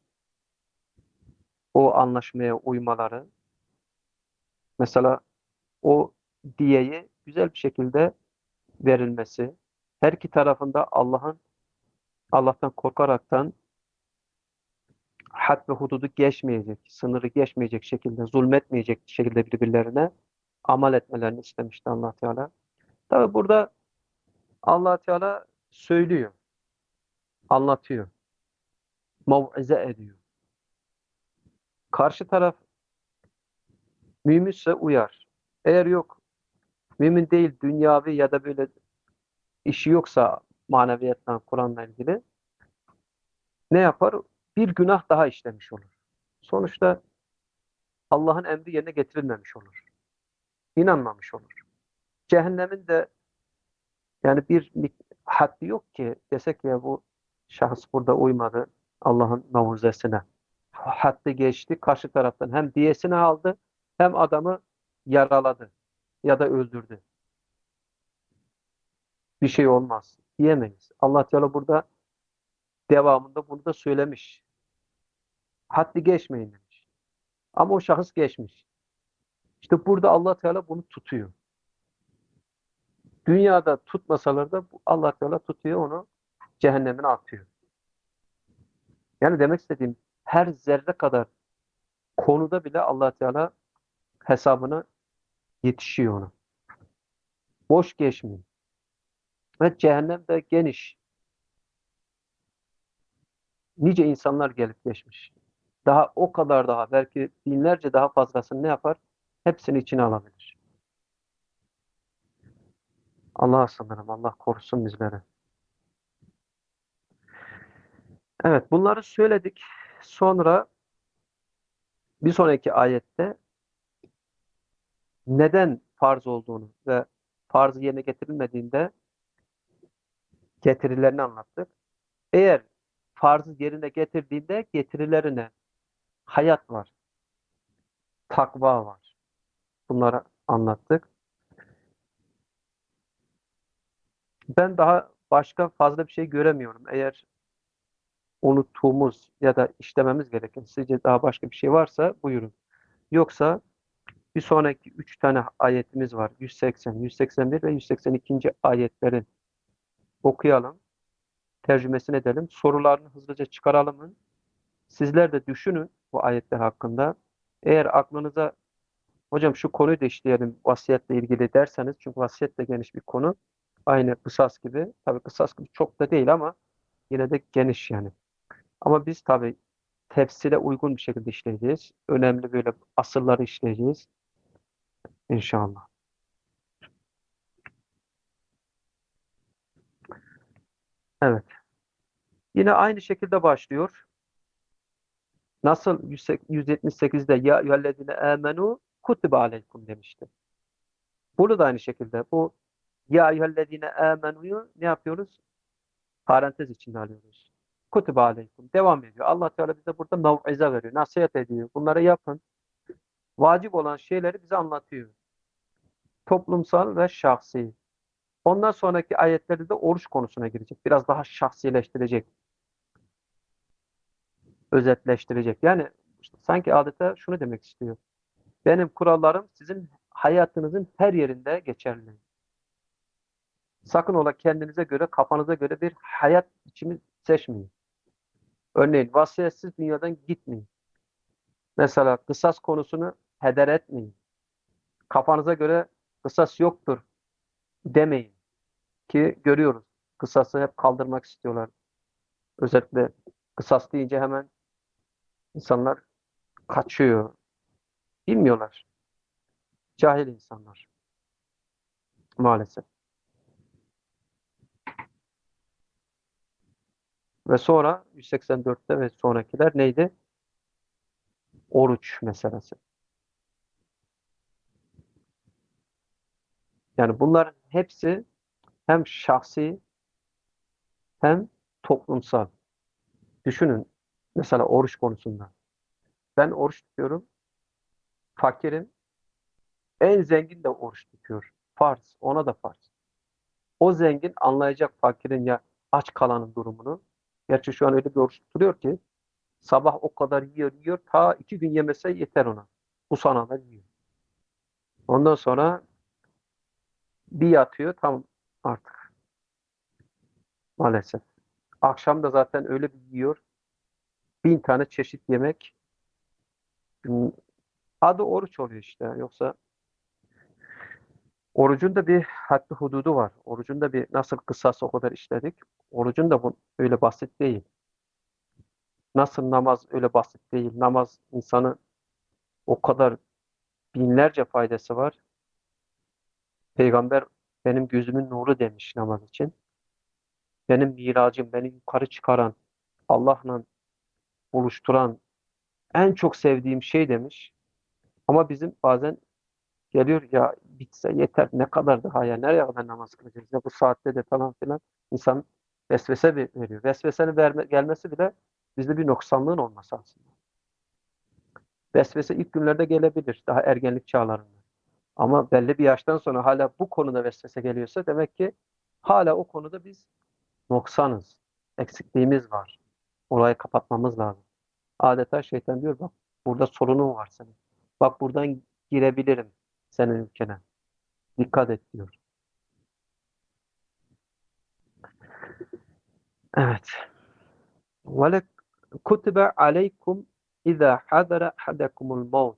o anlaşmaya uymaları, mesela o diyeyi güzel bir şekilde verilmesi, her iki tarafında Allah'ın Allah'tan korkaraktan had ve hududu geçmeyecek, sınırı geçmeyecek şekilde, zulmetmeyecek şekilde birbirlerine amel etmelerini istemişti Allah Teala. Tabi burada Allah Teala söylüyor, anlatıyor, mauize ediyor. Karşı taraf müminse uyar. Eğer yok, mümin değil, dünyavi ya da böyle işi yoksa maneviyattan, Kur'an'la ilgili ne yapar? Bir günah daha işlemiş olur. Sonuçta Allah'ın emri yerine getirilmemiş olur. İnanmamış olur. Cehennemin de yani bir haddi yok ki desek ya bu şahıs burada uymadı Allah'ın navuzesine. Haddi geçti karşı taraftan hem diyesini aldı hem adamı yaraladı ya da öldürdü. Bir şey olmaz diyemeyiz. Allah Teala burada devamında bunu da söylemiş. Haddi geçmeyin demiş. Ama o şahıs geçmiş. İşte burada Allah Teala bunu tutuyor. Dünyada tutmasalar da Allah Teala tutuyor, onu cehennemine atıyor. Yani demek istediğim, her zerre kadar konuda bile Allah Teala hesabına yetişiyor ona. Boş geçmiyor. Ve cehennem de geniş. Nice insanlar gelip geçmiş. Daha o kadar, daha belki binlerce daha fazlasını ne yapar? Hepsini içine alabilir. Allah'a sığınırım. Allah korusun bizleri. Evet, bunları söyledik. Sonra bir sonraki ayette neden farz olduğunu ve farzı yerine getirilmediğinde getirilerini anlattık. Eğer farzı yerine getirdiğinde getirilerine hayat var, takva var. Bunları anlattık. Ben daha başka fazla bir şey göremiyorum. Eğer unuttuğumuz ya da işlememiz gereken sizce daha başka bir şey varsa buyurun. Yoksa bir sonraki üç tane ayetimiz var. yüz seksen, yüz seksen bir ve yüz seksen iki. ayetlerin okuyalım, tercümesini edelim. Sorularını hızlıca çıkaralım. Sizler de düşünün bu ayetler hakkında. Eğer aklınıza hocam şu konuyu da işleyelim vasiyetle ilgili derseniz, çünkü vasiyet de geniş bir konu. Aynı kısas gibi. Tabii kısas gibi çok da değil ama yine de geniş yani. Ama biz tabii tefsire uygun bir şekilde işleyeceğiz. Önemli böyle asırları işleyeceğiz inşallah. Evet. Yine aynı şekilde başlıyor. Nasıl yüz yetmiş sekizde ya eyyühellezine amenu kutibe aleykum demişti. Bunu da aynı şekilde bu ya eyyühellezine amenu'yu ne yapıyoruz? Parantez içinde alıyoruz. Kutibe aleykum. Devam ediyor. Allah Teala bize burada mev'ize veriyor. Nasihat ediyor. Bunları yapın. Vacip olan şeyleri bize anlatıyor. Toplumsal ve şahsi. Ondan sonraki ayetlerde de oruç konusuna girecek. Biraz daha şahsileştirecek, özetleştirecek. Yani işte sanki adeta şunu demek istiyor. Benim kurallarım sizin hayatınızın her yerinde geçerli. Sakın ola kendinize göre, kafanıza göre bir hayat biçimi seçmeyin. Örneğin vasiyetsiz dünyadan gitmeyin. Mesela kısas konusunu heder etmeyin. Kafanıza göre kısas yoktur demeyin. Ki görüyoruz. Kısası hep kaldırmak istiyorlar. Özellikle kısas deyince hemen insanlar kaçıyor. Bilmiyorlar. Cahil insanlar maalesef. Ve sonra yüz seksen dörtte ve sonrakiler neydi? Oruç meselesi. Yani bunların hepsi hem şahsi hem toplumsal. Düşünün mesela oruç konusunda. Ben oruç tutuyorum. Fakirim. En zengin de oruç tutuyor. Farz. Ona da farz. O zengin anlayacak fakirin ya aç kalanın durumunu. Gerçi şu an öyle bir oruç tutuyor ki sabah o kadar yiyor yiyor. Ta iki gün yemese yeter ona. Bu sana da yiyor. Ondan sonra bir yatıyor tam artık maalesef. Akşam da zaten öyle bir yiyor. Bin tane çeşit yemek. Hmm, adı oruç oluyor işte. Yoksa orucun da bir haddi hududu var. Orucun da bir nasıl kısas o kadar işledik. Orucun da bu öyle basit değil. Nasıl namaz öyle basit değil. Namaz insanı o kadar binlerce faydası var. Peygamber benim gözümün nuru demiş namaz için. Benim miracım, beni yukarı çıkaran, Allah'la buluşturan en çok sevdiğim şey demiş. Ama bizim bazen geliyor ya bitse yeter ne kadar daha ya nereye kadar namaz kılacağız ya bu saatte de falan filan insan vesvese bir- veriyor. Vesvesenin verme, gelmesi bile bizde bir noksanlığın olması aslında. Vesvese ilk günlerde gelebilir daha ergenlik çağlarında. Ama belli bir yaştan sonra hala bu konuda vesvese geliyorsa demek ki Hala o konuda biz noksanız. Eksikliğimiz var. Orayı kapatmamız lazım. Adeta şeytan diyor bak burada sorunun var senin. Bak buradan girebilirim senin ülkene. Dikkat et diyor. Evet. وَلَكْ كُتِبَ عَلَيْكُمْ اِذَا حَذَرَ حَدَكُمُ الْمَوْتِ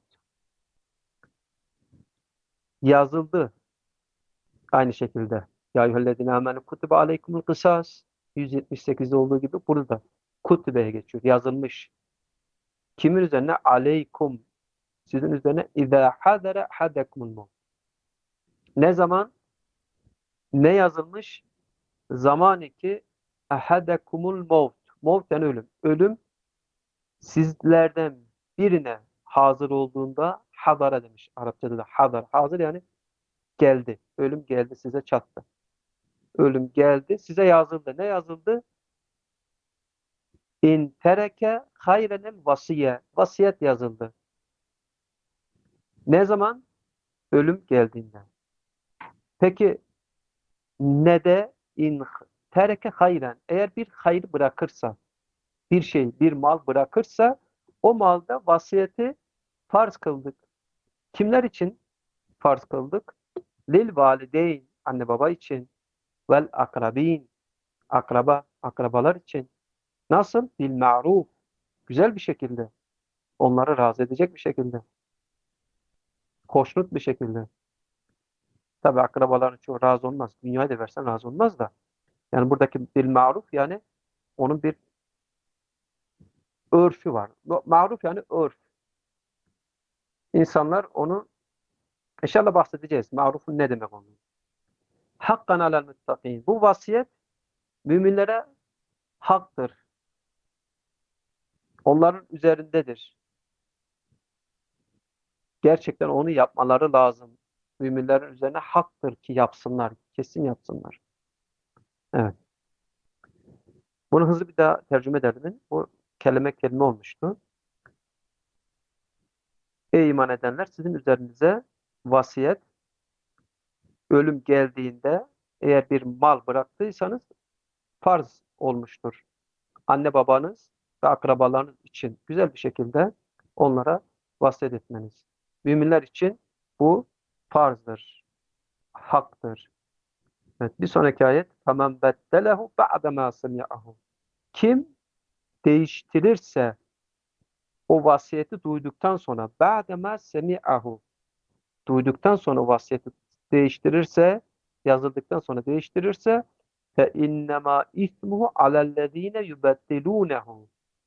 Yazıldı aynı şekilde. Ya eyyühellezine amenü kutibe aleykumul kısas yüz yetmiş sekizde olduğu gibi burada kutibeye geçiyor. Yazılmış. Kimin üzerine? Aleykum. Sizin üzerine اِذَا حَذَرَ حَدَكُمُ الْمَوْتِ Ne zaman? Ne yazılmış? Zaman ki اَحَدَكُمُ الْمَوْتِ Mevt yani ölüm. Ölüm sizlerden birine hazır olduğunda hadara demiş. Arapçada da hadar. Hazır yani geldi. Ölüm geldi size çattı. Ölüm geldi size yazıldı. Ne yazıldı? İn tereke hayrenel vasiye. Vasiyet yazıldı. Ne zaman? Ölüm geldiğinde. Peki ne de in tereke hayren. Eğer bir hayır bırakırsa, bir şey, bir mal bırakırsa o malda vasiyeti farz kıldık. Kimler için farz kıldık? Lil valideyn, anne baba için. Vel akrabin, akraba, akrabalar için. Nasıl? Bil ma'ruf, güzel bir şekilde. Onları razı edecek bir şekilde. Hoşnut bir şekilde. Tabi akrabaların çoğu razı olmaz. Dünyayı da versen razı olmaz da. Yani buradaki bil maruf yani onun bir örfü var. Maruf yani örf. İnsanlar onu inşallah bahsedeceğiz. Marufun ne demek olduğunu. Hakkan alel muttakin. Bu vasiyet müminlere haktır. Onların üzerindedir. Gerçekten onu yapmaları lazım. Müminlerin üzerine haktır ki yapsınlar. Kesin yapsınlar. Evet. Bunu hızlı bir daha tercüme ederdim. Bu kelime kelime olmuştu. Ey iman edenler sizin üzerinize vasiyet ölüm geldiğinde eğer bir mal bıraktıysanız farz olmuştur. Anne babanız ve akrabalarınız için güzel bir şekilde onlara vasiyet etmeniz. Müminler için bu farzdır, haktır. Evet, bir sonraki ayet فَمَنْ بَدَّلَهُ بَعْدَ مَا سَمِعَهُ Kim değiştirirse o vasiyeti duyduktan sonra بَعْدَ مَا سَمِعَهُ duyduktan sonra vasiyeti değiştirirse, yazıldıktan sonra değiştirirse fe innema ismuhu alellezine yubeddilunehu.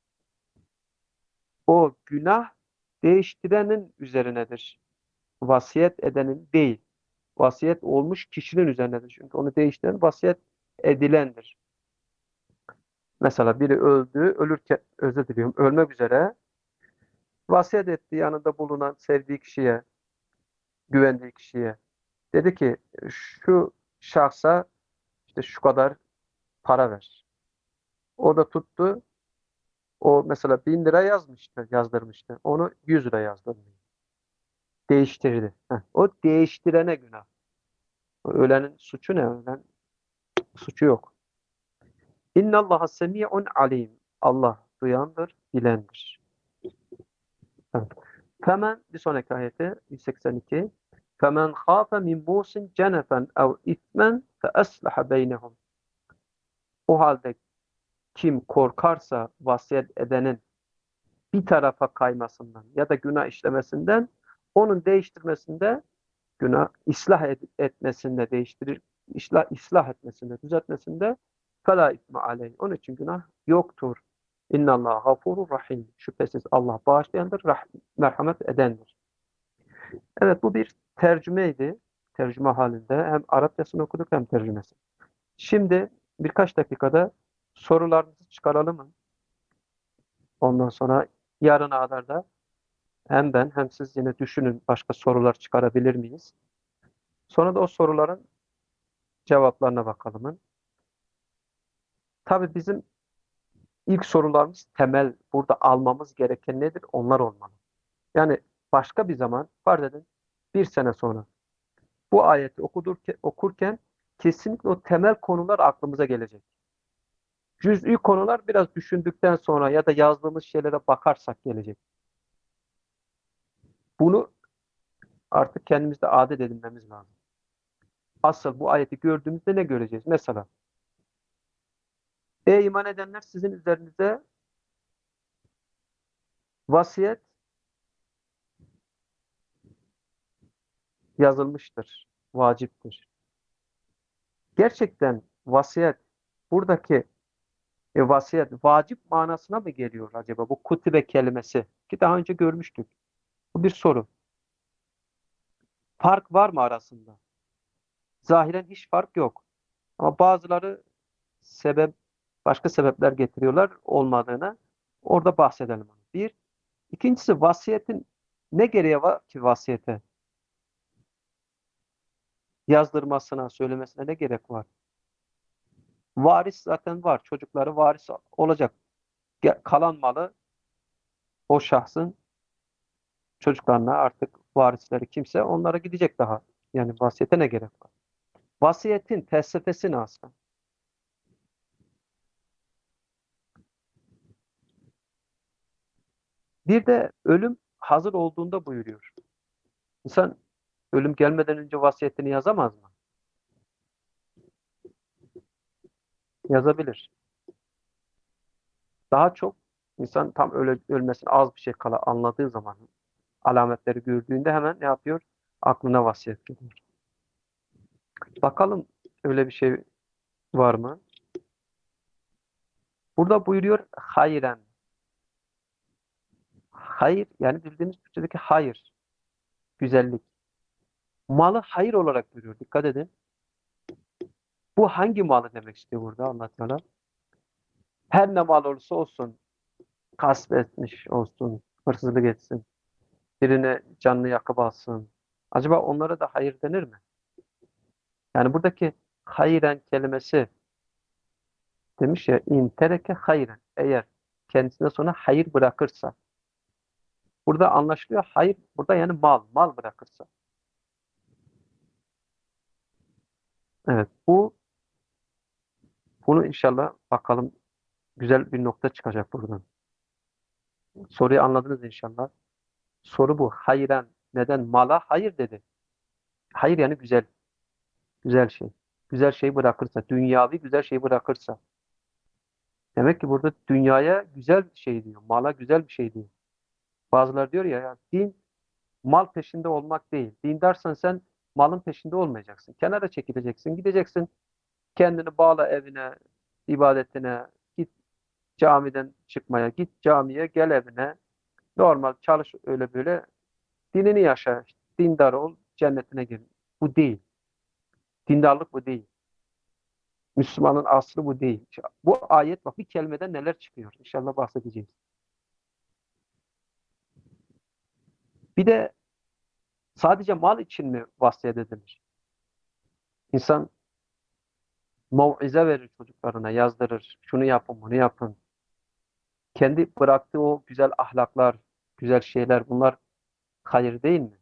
O günah değiştirenin üzerinedir. Vasiyet edenin değil. Vasiyet olmuş kişinin üzerinedir. Çünkü onu değiştiren vasiyet edilendir. Mesela biri öldü, ölürken özür diliyorum, ölmek üzere vasiyet etti yanında bulunan sevdiği kişiye, güvendiği kişiye. Dedi ki şu şahsa işte şu kadar para ver. O da tuttu. O mesela bin lira yazmıştı, yazdırmıştı. Onu yüz lira yazdırdı. Değiştirdi. Heh. O değiştirene günah. O ölenin suçu ne? Ölen suçu yok. İnnallaha semi'un alim. Allah duyandır, bilendir. Evet. Femen bir sonraki ayeti yüz seksen iki. Femen khafe min musin cenefen ev itmen fe eslaha beynehum. O halde kim korkarsa vasiyet edenin bir tarafa kaymasından ya da günah işlemesinden onun değiştirmesinde günah ıslah et, etmesinde değiştirir ıslah, ıslah etmesinde düzeltmesinde fela isme aleyh. Onun için günah yoktur. İnnallâhe gafurur rahim. Şüphesiz Allah bağışlayandır, rah- merhamet edendir. Evet bu bir tercümeydi. Tercüme halinde hem Arapçasını okuduk hem tercümesi. Şimdi birkaç dakikada sorularınızı çıkaralım mı? Ondan sonra yarına kadar da hem ben hem siz yine düşünün başka sorular çıkarabilir miyiz? Sonra da o soruların cevaplarına bakalım. Tabii bizim ilk sorularımız temel burada almamız gereken nedir? Onlar olmalı. Yani başka bir zaman farz edin bir sene sonra bu ayeti okudurken, okurken kesinlikle o temel konular aklımıza gelecek. Cüz'i konular biraz düşündükten sonra ya da yazdığımız şeylere bakarsak gelecek. Bunu artık kendimizde adet edinmemiz lazım. Asıl bu ayeti gördüğümüzde ne göreceğiz? Mesela, ey iman edenler, sizin üzerinize vasiyet yazılmıştır, vaciptir. Gerçekten vasiyet, buradaki e, vasiyet vacip manasına mı geliyor acaba bu kutibe kelimesi? Ki daha önce görmüştük. Bu bir soru. Fark var mı arasında? Zahiren hiç fark yok. Ama bazıları sebep, başka sebepler getiriyorlar olmadığını. Orada bahsedelim. Bir. İkincisi, vasiyetin ne gereği var ki vasiyete? Yazdırmasına, söylemesine ne gerek var? Varis zaten var. Çocukları varis olacak. Ge- Kalan malı o şahsın çocuklarına, artık varisleri kimse onlara gidecek daha. Yani vasiyete ne gerek var? Vasiyetin felsefesi ne aslında? Bir de ölüm hazır olduğunda buyuruyor. İnsan ölüm gelmeden önce vasiyetini yazamaz mı? Yazabilir. Daha çok insan tam öyle ölmesine az bir şey kala anladığı zaman, alametleri gördüğünde hemen ne yapıyor? Aklına vasiyet geliyor. Bakalım öyle bir şey var mı? Burada buyuruyor hayren. Hayır yani bildiğimiz Türkçedeki hayır, güzellik. Malı hayır olarak görüyor. Dikkat edin. Bu hangi malı demek istiyor burada Allah Teala? Her ne mal olursa olsun, gasp etmiş olsun, hırsızlık etsin, birine canını yakıp alsın. Acaba onlara da hayır denir mi? Yani buradaki hayren kelimesi demiş ya, in tereke hayren. Eğer kendisine sonra hayır bırakırsa. Burada anlaşılıyor. Hayır burada yani mal, mal bırakırsa. Evet, bu bunu inşallah bakalım, güzel bir nokta çıkacak buradan. Soruyu anladınız inşallah. Soru bu. Hayren. Neden mala hayır dedi? Hayır yani güzel. Güzel şey. Güzel şey bırakırsa. Dünyavi güzel şey bırakırsa. Demek ki burada dünyaya güzel bir şey diyor. Mala güzel bir şey diyor. Bazıları diyor ya, ya din mal peşinde olmak değil. Dindarsan sen malın peşinde olmayacaksın. Kenara çekileceksin. Gideceksin. Kendini bağla evine, ibadetine. Git camiden çıkmaya. Git camiye, gel evine. Normal çalış, öyle böyle. Dinini yaşa. Dindar ol. Cennetine gir. Bu değil. Dindarlık bu değil. Müslümanın aslı bu değil. Bu ayet, bak bir kelimeden neler çıkıyor. İnşallah bahsedeceğiz. Bir de sadece mal için mi vasiyet edilir? İnsan mauize verir çocuklarına, yazdırır. Şunu yapın, bunu yapın. Kendi bıraktığı o güzel ahlaklar, güzel şeyler, bunlar hayır değil mi?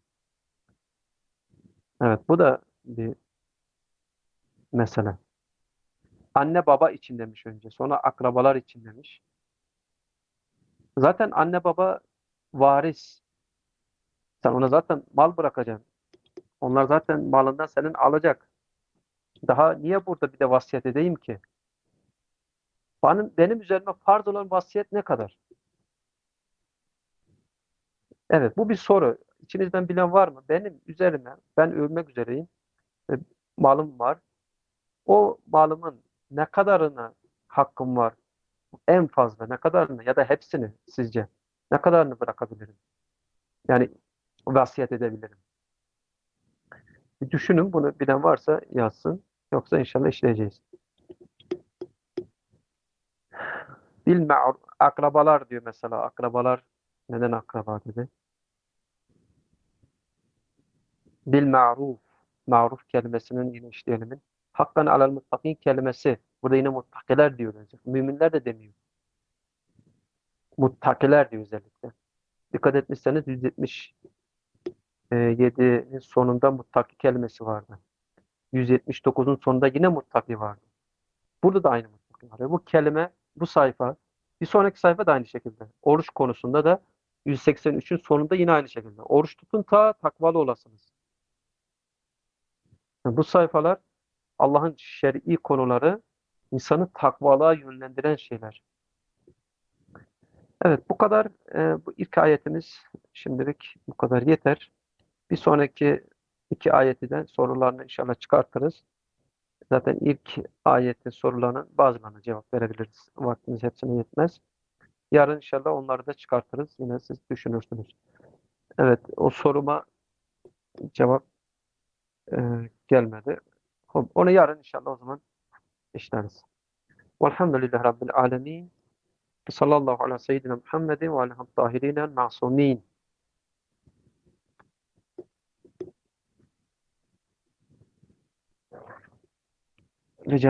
Evet, bu da bir mesele. Anne baba için demiş önce, sonra akrabalar için demiş. Zaten anne baba varis. Sen ona zaten mal bırakacaksın. Onlar zaten malından senin alacak. Daha niye burada bir de vasiyet edeyim ki? Benim, benim üzerime farz olan vasiyet ne kadar? Evet, bu bir soru. İçinizden bilen var mı? Benim üzerime, ben ölmek üzereyim. E, malım var. O malımın ne kadarına hakkım var? En fazla ne kadarını ya da hepsini sizce? Ne kadarını bırakabilirim? Yani vasiyet edebilirim. Bir düşünün, bunu bilen varsa yazsın. Yoksa inşallah işleyeceğiz. Bil ma'ruf, akrabalar diyor mesela. Akrabalar, neden akraba dedi? Bil ma'ruf. Maruf kelimesinin yine işleyelim. Hakkan alel muttakin kelimesi. Burada yine muttakiler diyor. Müminler de demiyor. Muttakiler diyor özellikle. Dikkat etmişseniz yüz yetmiş yedinin sonunda muttaki kelimesi vardı. yüz yetmiş dokuzun sonunda yine muttaki vardı. Burada da aynı mutluluk var. Ve bu kelime, bu sayfa, bir sonraki sayfa da aynı şekilde. Oruç konusunda da yüz seksen üçün sonunda yine aynı şekilde. Oruç tutun ta takvalı olasınız. Yani bu sayfalar Allah'ın şer'i konuları, insanı takvalığa yönlendiren şeyler. Evet, bu kadar. E, bu ilk ayetimiz şimdilik bu kadar yeter. Bir sonraki iki ayeti de sorularını inşallah çıkartırız. Zaten ilk ayetin sorularının bazılarına cevap verebiliriz. Vaktimiz hepsine yetmez. Yarın inşallah onları da çıkartırız. Yine siz düşünürsünüz. Evet, o soruma cevap e, gelmedi. Onu yarın inşallah o zaman işleriz. Velhamdülillahi Rabbil alemin. Sallallahu ala seyyidina Muhammedin ve aleyhi tahirin el masumin.